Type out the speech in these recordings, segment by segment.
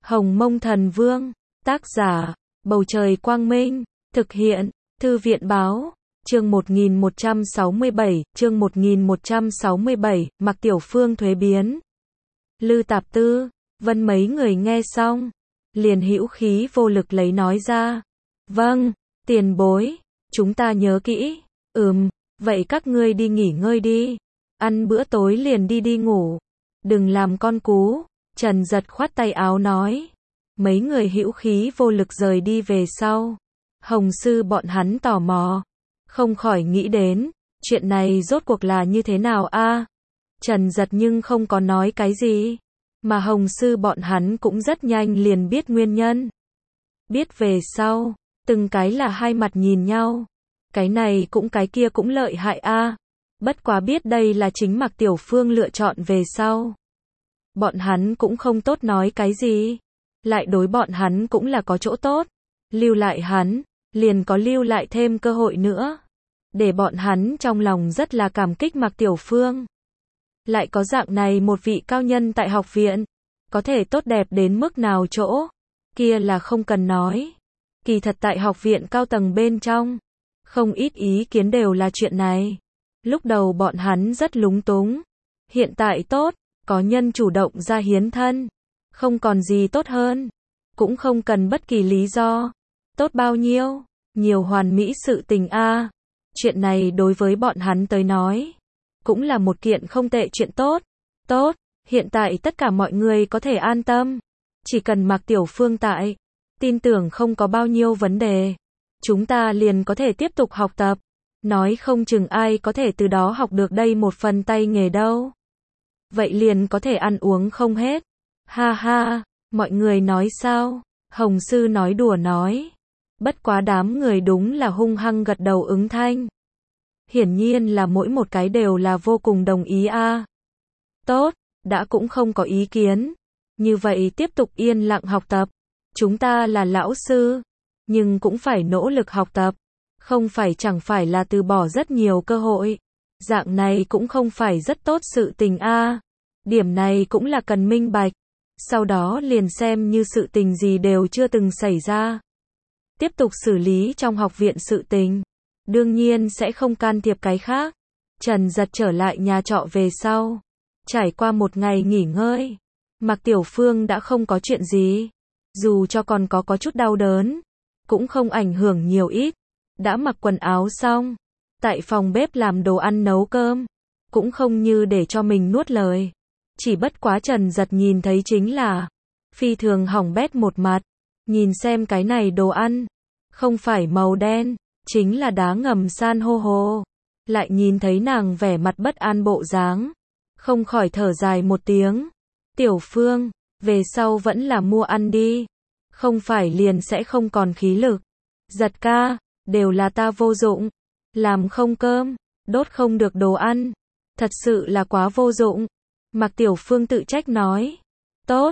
Hồng Mông Thần Vương, tác giả, Bầu Trời Quang Minh, thực hiện, Thư viện Báo, chương 1167, Mạc Tiểu Phương thuế biến. Lư Tạp Tư, Vân mấy người nghe xong, liền hữu khí vô lực lấy nói ra. Vâng, tiền bối, chúng ta nhớ kỹ. Vậy các ngươi đi nghỉ ngơi đi. Ăn bữa tối liền đi ngủ. Đừng làm con cú. Trần Giật khoát tay áo nói. Mấy người hữu khí vô lực rời đi về sau. Hồng sư bọn hắn tò mò. Không khỏi nghĩ đến, chuyện này rốt cuộc là như thế nào a? Trần Giật nhưng không có nói cái gì. Mà Hồng sư bọn hắn cũng rất nhanh liền biết nguyên nhân. Biết về sau, từng cái là hai mặt nhìn nhau. Cái này cũng cái kia cũng lợi hại a. Bất quá biết đây là chính Mạc Tiểu Phương lựa chọn về sau. Bọn hắn cũng không tốt nói cái gì. Lại đối bọn hắn cũng là có chỗ tốt. Lưu lại hắn, liền có lưu lại thêm cơ hội nữa. Để bọn hắn trong lòng rất là cảm kích Mạc Tiểu Phương. Lại có dạng này một vị cao nhân tại học viện. Có thể tốt đẹp đến mức nào chỗ. Kia là không cần nói. Kỳ thật tại học viện cao tầng bên trong. Không ít ý kiến đều là chuyện này. Lúc đầu bọn hắn rất lúng túng. Hiện tại tốt, có nhân chủ động ra hiến thân. Không còn gì tốt hơn. Cũng không cần bất kỳ lý do. Tốt bao nhiêu, nhiều hoàn mỹ sự tình a. Chuyện này đối với bọn hắn tới nói. Cũng là một kiện không tệ chuyện tốt. Tốt, hiện tại tất cả mọi người có thể an tâm. Chỉ cần Mạc Tiểu Phương tại. Tin tưởng không có bao nhiêu vấn đề. Chúng ta liền có thể tiếp tục học tập. Nói không chừng ai có thể từ đó học được đây một phần tay nghề đâu. Vậy liền có thể ăn uống không hết. Ha ha, mọi người nói sao? Hồng sư nói đùa nói. Bất quá đám người đúng là hung hăng gật đầu ứng thanh. Hiển nhiên là mỗi một cái đều là vô cùng đồng ý a. Tốt, đã cũng không có ý kiến. Như vậy tiếp tục yên lặng học tập. Chúng ta là lão sư, nhưng cũng phải nỗ lực học tập. Không phải chẳng phải là từ bỏ rất nhiều cơ hội. Dạng này cũng không phải rất tốt sự tình a. Điểm này cũng là cần minh bạch. Sau đó liền xem như sự tình gì đều chưa từng xảy ra. Tiếp tục xử lý trong học viện sự tình. Đương nhiên sẽ không can thiệp cái khác. Trần Giật trở lại nhà trọ về sau. Trải qua một ngày nghỉ ngơi. Mạc Tiểu Phương đã không có chuyện gì. Dù cho còn có chút đau đớn. Cũng không ảnh hưởng nhiều ít. Đã mặc quần áo xong. Tại phòng bếp làm đồ ăn nấu cơm. Cũng không như để cho mình nuốt lời. Chỉ bất quá Trần Giật nhìn thấy chính là. Phi thường hỏng bét một mặt. Nhìn xem cái này đồ ăn. Không phải màu đen. Chính là đá ngầm san hô hồ. Lại nhìn thấy nàng vẻ mặt bất an bộ dáng. Không khỏi thở dài một tiếng. Tiểu Phương, về sau vẫn là mua ăn đi. Không phải liền sẽ không còn khí lực. Giật ca, đều là ta vô dụng. Làm không cơm, đốt không được đồ ăn. Thật sự là quá vô dụng. Mạc Tiểu Phương tự trách nói. Tốt,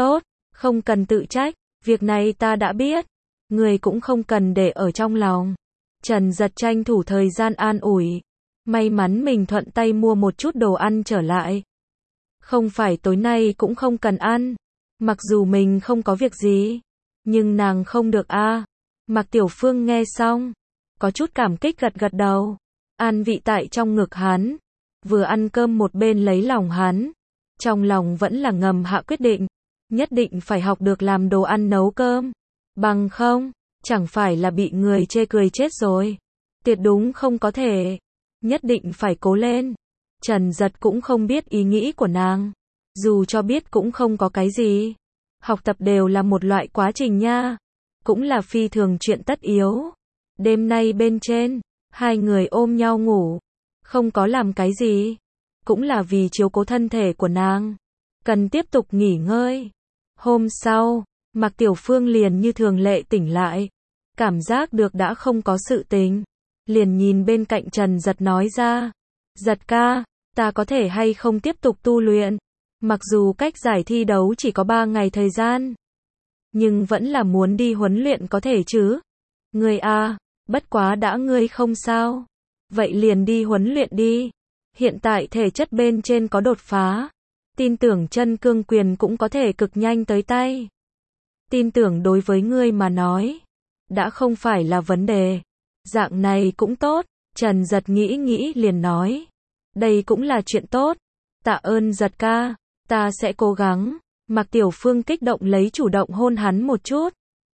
không cần tự trách. Việc này ta đã biết. Người cũng không cần để ở trong lòng. Trần Giật tranh thủ thời gian an ủi. May mắn mình thuận tay mua một chút đồ ăn trở lại. Không phải tối nay cũng không cần ăn. Mặc dù mình không có việc gì. Nhưng nàng không được a. Mạc Tiểu Phương nghe xong. Có chút cảm kích gật đầu. An vị tại trong ngực hắn. Vừa ăn cơm một bên lấy lòng hắn. Trong lòng vẫn là ngầm hạ quyết định. Nhất định phải học được làm đồ ăn nấu cơm. Bằng không, chẳng phải là bị người chê cười chết rồi. Tuyệt đúng không có thể. Nhất định phải cố lên. Trần Giật cũng không biết ý nghĩ của nàng. Dù cho biết cũng không có cái gì. Học tập đều là một loại quá trình nha. Cũng là phi thường chuyện tất yếu. Đêm nay bên trên, hai người ôm nhau ngủ. Không có làm cái gì. Cũng là vì chiếu cố thân thể của nàng. Cần tiếp tục nghỉ ngơi. Hôm sau, Mạc Tiểu Phương liền như thường lệ tỉnh lại. Cảm giác được đã không có sự tình. Liền nhìn bên cạnh Trần Giật nói ra. Giật ca, ta có thể hay không tiếp tục tu luyện. Mặc dù cách giải thi đấu chỉ có 3 ngày thời gian. Nhưng vẫn là muốn đi huấn luyện có thể chứ. Ngươi a, bất quá đã ngươi không sao. Vậy liền đi huấn luyện đi. Hiện tại thể chất bên trên có đột phá. Tin tưởng chân cương quyền cũng có thể cực nhanh tới tay. tin tưởng đối với ngươi mà nói, đã không phải là vấn đề. Dạng này cũng tốt, Trần Giật nghĩ nghĩ liền nói. Đây cũng là chuyện tốt, tạ ơn Giật ca, ta sẽ cố gắng. Mạc Tiểu Phương kích động lấy chủ động hôn hắn một chút.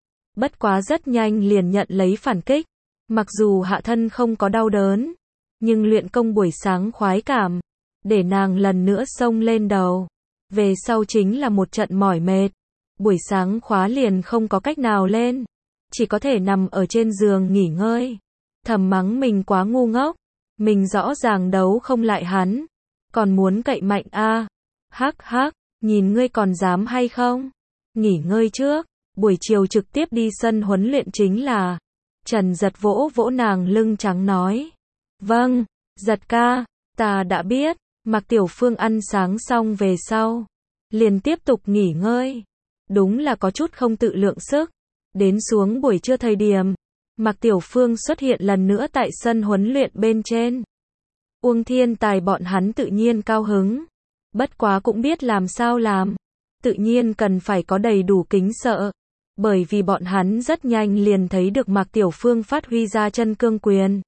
Bất quá rất nhanh liền nhận lấy phản kích. Mặc dù hạ thân không có đau đớn, nhưng luyện công buổi sáng khoái cảm, để nàng lần nữa xông lên đầu. Về sau chính là một trận mỏi mệt. Buổi sáng khóa liền không có cách nào lên, chỉ có thể nằm ở trên giường nghỉ ngơi. Thầm mắng mình quá ngu ngốc, mình rõ ràng đấu không lại hắn, còn muốn cậy mạnh a. Hắc hắc, nhìn ngươi còn dám hay không? Nghỉ ngơi trước, buổi chiều trực tiếp đi sân huấn luyện chính là. Trần Giật vỗ vỗ nàng lưng trắng nói. Vâng, Giật ca, ta đã biết. Mạc Tiểu Phương ăn sáng xong về sau, liền tiếp tục nghỉ ngơi. Đúng là có chút không tự lượng sức. Đến xuống buổi trưa thời điểm, Mạc Tiểu Phương xuất hiện lần nữa tại sân huấn luyện bên trên. Uông Thiên Tài bọn hắn tự nhiên cao hứng. Bất quá cũng biết làm sao làm. Tự nhiên cần phải có đầy đủ kính sợ. Bởi vì bọn hắn rất nhanh liền thấy được Mạc Tiểu Phương phát huy ra chân cương quyền.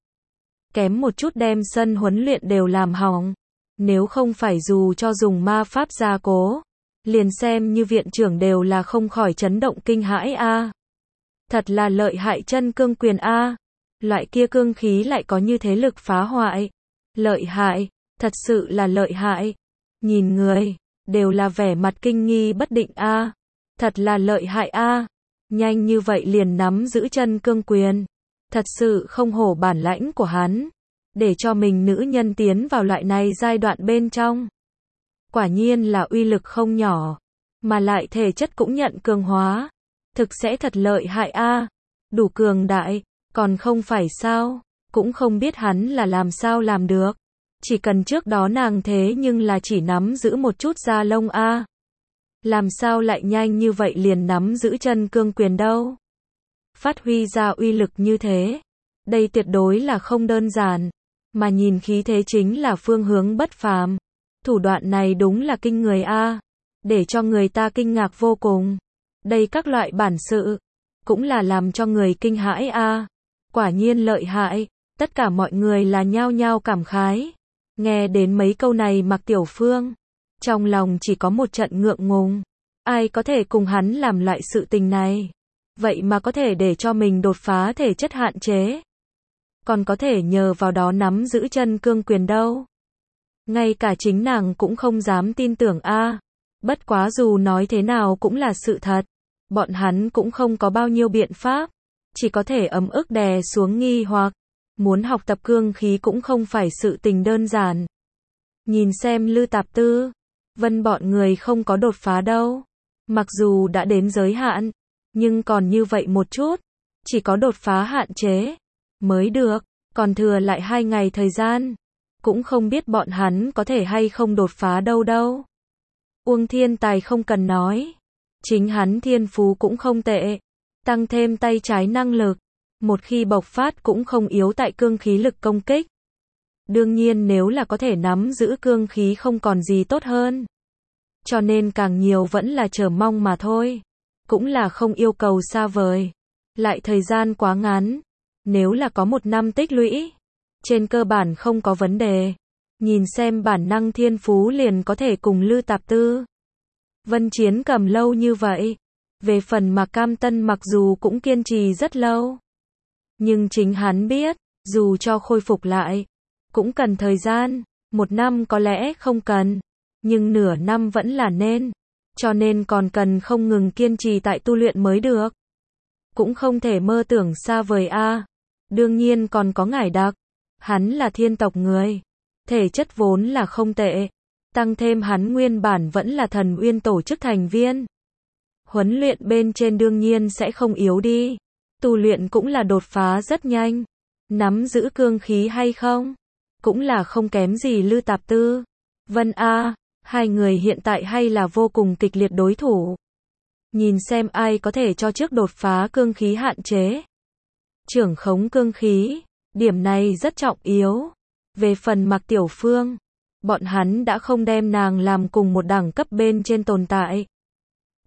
Kém một chút đem sân huấn luyện đều làm hỏng. Nếu không phải dù cho dùng ma pháp gia cố, liền xem như viện trưởng đều là không khỏi chấn động kinh hãi a. Thật là lợi hại chân cương quyền a. Loại kia cương khí lại có như thế lực phá hoại. Lợi hại, thật sự là lợi hại. Nhìn người, đều là vẻ mặt kinh nghi bất định a. Thật là lợi hại a. Nhanh như vậy liền nắm giữ chân cương quyền. Thật sự không hổ bản lãnh của hắn. Để cho mình nữ nhân tiến vào loại này giai đoạn bên trong. Quả nhiên là uy lực không nhỏ. Mà lại thể chất cũng nhận cường hóa. Thực sẽ thật lợi hại a. Đủ cường đại, còn không phải sao. Cũng không biết hắn là làm sao làm được. Chỉ cần trước đó nàng thế nhưng là chỉ nắm giữ một chút da lông a. Làm sao lại nhanh như vậy liền nắm giữ chân cương quyền đâu. Phát huy ra uy lực như thế. Đây tuyệt đối là không đơn giản. Mà nhìn khí thế chính là phương hướng bất phàm. Thủ đoạn này đúng là kinh người a. Để cho người ta kinh ngạc vô cùng. Đây các loại bản sự. Cũng là làm cho người kinh hãi a. Quả nhiên lợi hại. Tất cả mọi người là nhao nhao cảm khái. Nghe đến mấy câu này Mạc Tiểu Phương. Trong lòng chỉ có một trận ngượng ngùng. Ai có thể cùng hắn làm lại sự tình này. Vậy mà có thể để cho mình đột phá thể chất hạn chế. Còn có thể nhờ vào đó nắm giữ chân cương quyền đâu. Ngay cả chính nàng cũng không dám tin tưởng a. Bất quá dù nói thế nào cũng là sự thật. Bọn hắn cũng không có bao nhiêu biện pháp. Chỉ có thể ấm ức đè xuống nghi hoặc. Muốn học tập cương khí cũng không phải sự tình đơn giản. Nhìn xem Lư Tạp Tư, Vân bọn người không có đột phá đâu. Mặc dù đã đến giới hạn, nhưng còn như vậy một chút. Chỉ có đột phá hạn chế mới được, còn thừa lại 2 ngày thời gian. Cũng không biết bọn hắn có thể hay không đột phá đâu. Uông Thiên Tài không cần nói. Chính hắn thiên phú cũng không tệ. Tăng thêm tay trái năng lực. Một khi bộc phát cũng không yếu tại cương khí lực công kích. Đương nhiên nếu là có thể nắm giữ cương khí không còn gì tốt hơn. Cho nên càng nhiều vẫn là chờ mong mà thôi. Cũng là không yêu cầu xa vời. Lại thời gian quá ngắn. Nếu là có 1 năm tích lũy. Trên cơ bản không có vấn đề. Nhìn xem bản năng thiên phú liền có thể cùng Lư Tạp Tư. Vân chiến cầm lâu như vậy. Về phần Mạc Cam Tân mặc dù cũng kiên trì rất lâu. Nhưng chính hắn biết, dù cho khôi phục lại, cũng cần thời gian. 1 năm có lẽ không cần. Nhưng nửa năm vẫn là nên. Cho nên còn cần không ngừng kiên trì tại tu luyện mới được. Cũng không thể mơ tưởng xa vời a. Đương nhiên còn có Ngải Đặc. Hắn là thiên tộc người. Thể chất vốn là không tệ. Tăng thêm hắn nguyên bản vẫn là Thần Uyên tổ chức thành viên. Huấn luyện bên trên đương nhiên sẽ không yếu đi. Tu luyện cũng là đột phá rất nhanh. Nắm giữ cương khí hay không? Cũng là không kém gì Lư Tạp Tư. Vân a. Hai người hiện tại hay là vô cùng kịch liệt đối thủ. Nhìn xem ai có thể cho trước đột phá cương khí hạn chế. Trưởng khống cương khí. Điểm này rất trọng yếu. Về phần Mạc Tiểu Phương, bọn hắn đã không đem nàng làm cùng một đẳng cấp bên trên tồn tại.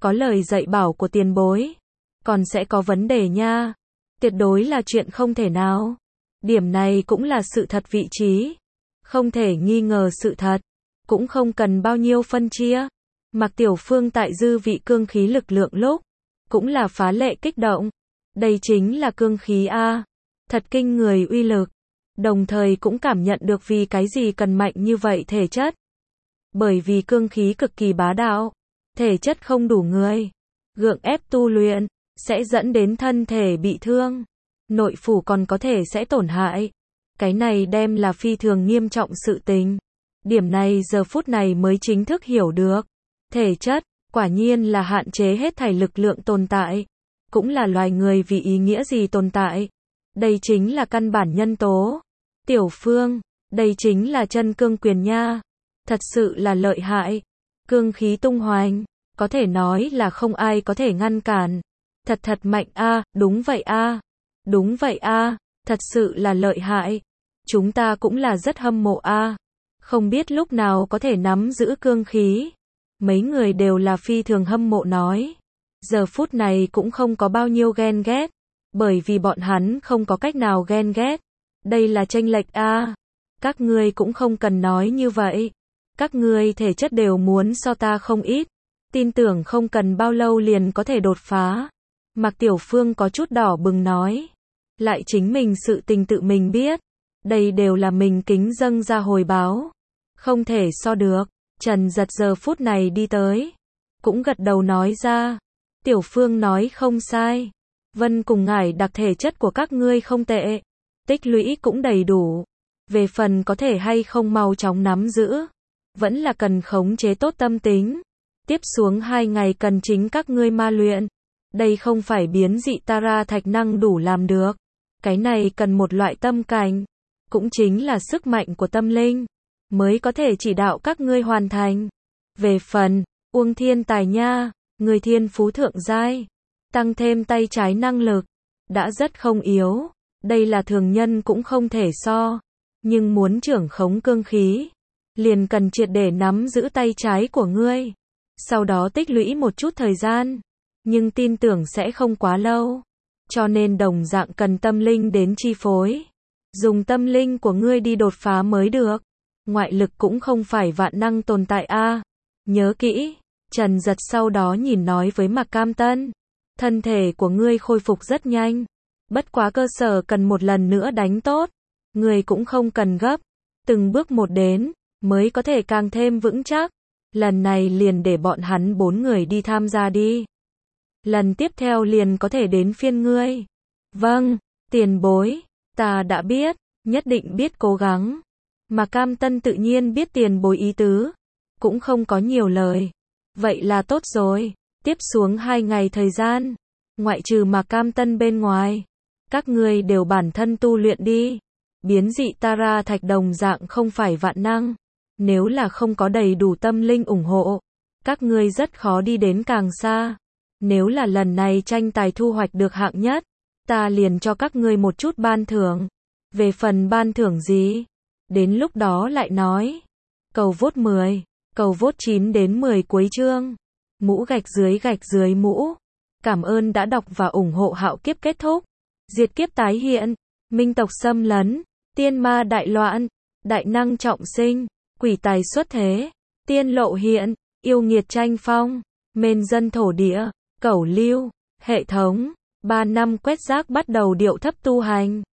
có lời dạy bảo của tiền bối, còn sẽ có vấn đề nha. Tuyệt đối là chuyện không thể nào. Điểm này cũng là sự thật vị trí. Không thể nghi ngờ sự thật. Cũng không cần bao nhiêu phân chia. Mạc Tiểu Phương tại dư vị cương khí lực lượng lúc, cũng là phá lệ kích động. Đây chính là cương khí A. Thật kinh người uy lực. Đồng thời cũng cảm nhận được vì cái gì cần mạnh như vậy thể chất. Bởi vì cương khí cực kỳ bá đạo. Thể chất không đủ người. Gượng ép tu luyện, sẽ dẫn đến thân thể bị thương. Nội phủ còn có thể sẽ tổn hại. Cái này đem là phi thường nghiêm trọng sự tình. Điểm này giờ phút này mới chính thức hiểu được. Thể chất, quả nhiên là hạn chế hết thảy lực lượng tồn tại. Cũng là loài người vì ý nghĩa gì tồn tại. Đây chính là căn bản nhân tố. Tiểu Phương, đây chính là chân cương quyền nha. Thật sự là lợi hại. Cương khí tung hoành, có thể nói là không ai có thể ngăn cản. Thật thật mạnh a, đúng vậy a. Đúng vậy a, thật sự là lợi hại. Chúng ta cũng là rất hâm mộ a. Không biết lúc nào có thể nắm giữ cương khí. Mấy người đều là phi thường hâm mộ nói. Giờ phút này cũng không có bao nhiêu ghen ghét. Bởi vì bọn hắn không có cách nào ghen ghét. Đây là chênh lệch a. Các ngươi cũng không cần nói như vậy. Các ngươi thể chất đều muốn so ta không ít. Tin tưởng không cần bao lâu liền có thể đột phá. Mạc Tiểu Phương có chút đỏ bừng nói. Lại chính mình sự tình tự mình biết. Đây đều là mình kính dâng ra hồi báo. Không thể so được. Trần Giật giờ phút này đi tới. Cũng gật đầu nói ra. Tiểu Phương nói không sai. Vân cùng ngải đặc thể chất của các ngươi không tệ. Tích lũy cũng đầy đủ. Về phần có thể hay không mau chóng nắm giữ. Vẫn là cần khống chế tốt tâm tính. Tiếp xuống 2 ngày cần chính các ngươi ma luyện. Đây không phải biến dị Tara thạch năng đủ làm được. Cái này cần một loại tâm cảnh. Cũng chính là sức mạnh của tâm linh. Mới có thể chỉ đạo các ngươi hoàn thành. Về phần, Uông Thiên Tài nha. Người thiên phú thượng giai. Tăng thêm tay trái năng lực. Đã rất không yếu. Đây là thường nhân cũng không thể so. Nhưng muốn trưởng khống cương khí. Liền cần triệt để nắm giữ tay trái của ngươi. Sau đó tích lũy một chút thời gian. Nhưng tin tưởng sẽ không quá lâu. Cho nên đồng dạng cần tâm linh đến chi phối. Dùng tâm linh của ngươi đi đột phá mới được. Ngoại lực cũng không phải vạn năng tồn tại a. Nhớ kỹ. Trần Giật sau đó nhìn nói với Mạc Cam Tân. Thân thể của ngươi khôi phục rất nhanh. Bất quá cơ sở cần một lần nữa đánh tốt. Ngươi cũng không cần gấp. Từng bước một đến. Mới có thể càng thêm vững chắc. Lần này liền để bọn hắn 4 người đi tham gia đi. Lần tiếp theo liền có thể đến phiên ngươi. Vâng, tiền bối. Ta đã biết. Nhất định biết cố gắng. Mà Cam Tân tự nhiên biết tiền bối ý tứ. Cũng không có nhiều lời. Vậy là tốt rồi. Tiếp xuống 2 ngày thời gian. Ngoại trừ mà Cam Tân bên ngoài. Các ngươi đều bản thân tu luyện đi. Biến dị Tara thạch đồng dạng không phải vạn năng. Nếu là không có đầy đủ tâm linh ủng hộ. Các ngươi rất khó đi đến càng xa. Nếu là lần này tranh tài thu hoạch được hạng nhất. Ta liền cho các ngươi một chút ban thưởng. Về phần ban thưởng gì? Đến lúc đó lại nói. Cầu vote 10. Cầu vote 9 đến 10 cuối chương. Mũ gạch dưới mũ. Cảm ơn đã đọc và ủng hộ Hạo Kiếp kết thúc. Diệt kiếp tái hiện. Minh tộc xâm lấn. Tiên ma đại loạn. Đại năng trọng sinh. Quỷ tài xuất thế. Tiên lộ hiện. Yêu nghiệt tranh phong. Mên dân thổ địa. Cẩu lưu. Hệ thống. 3 năm quét rác bắt đầu điệu thấp tu hành.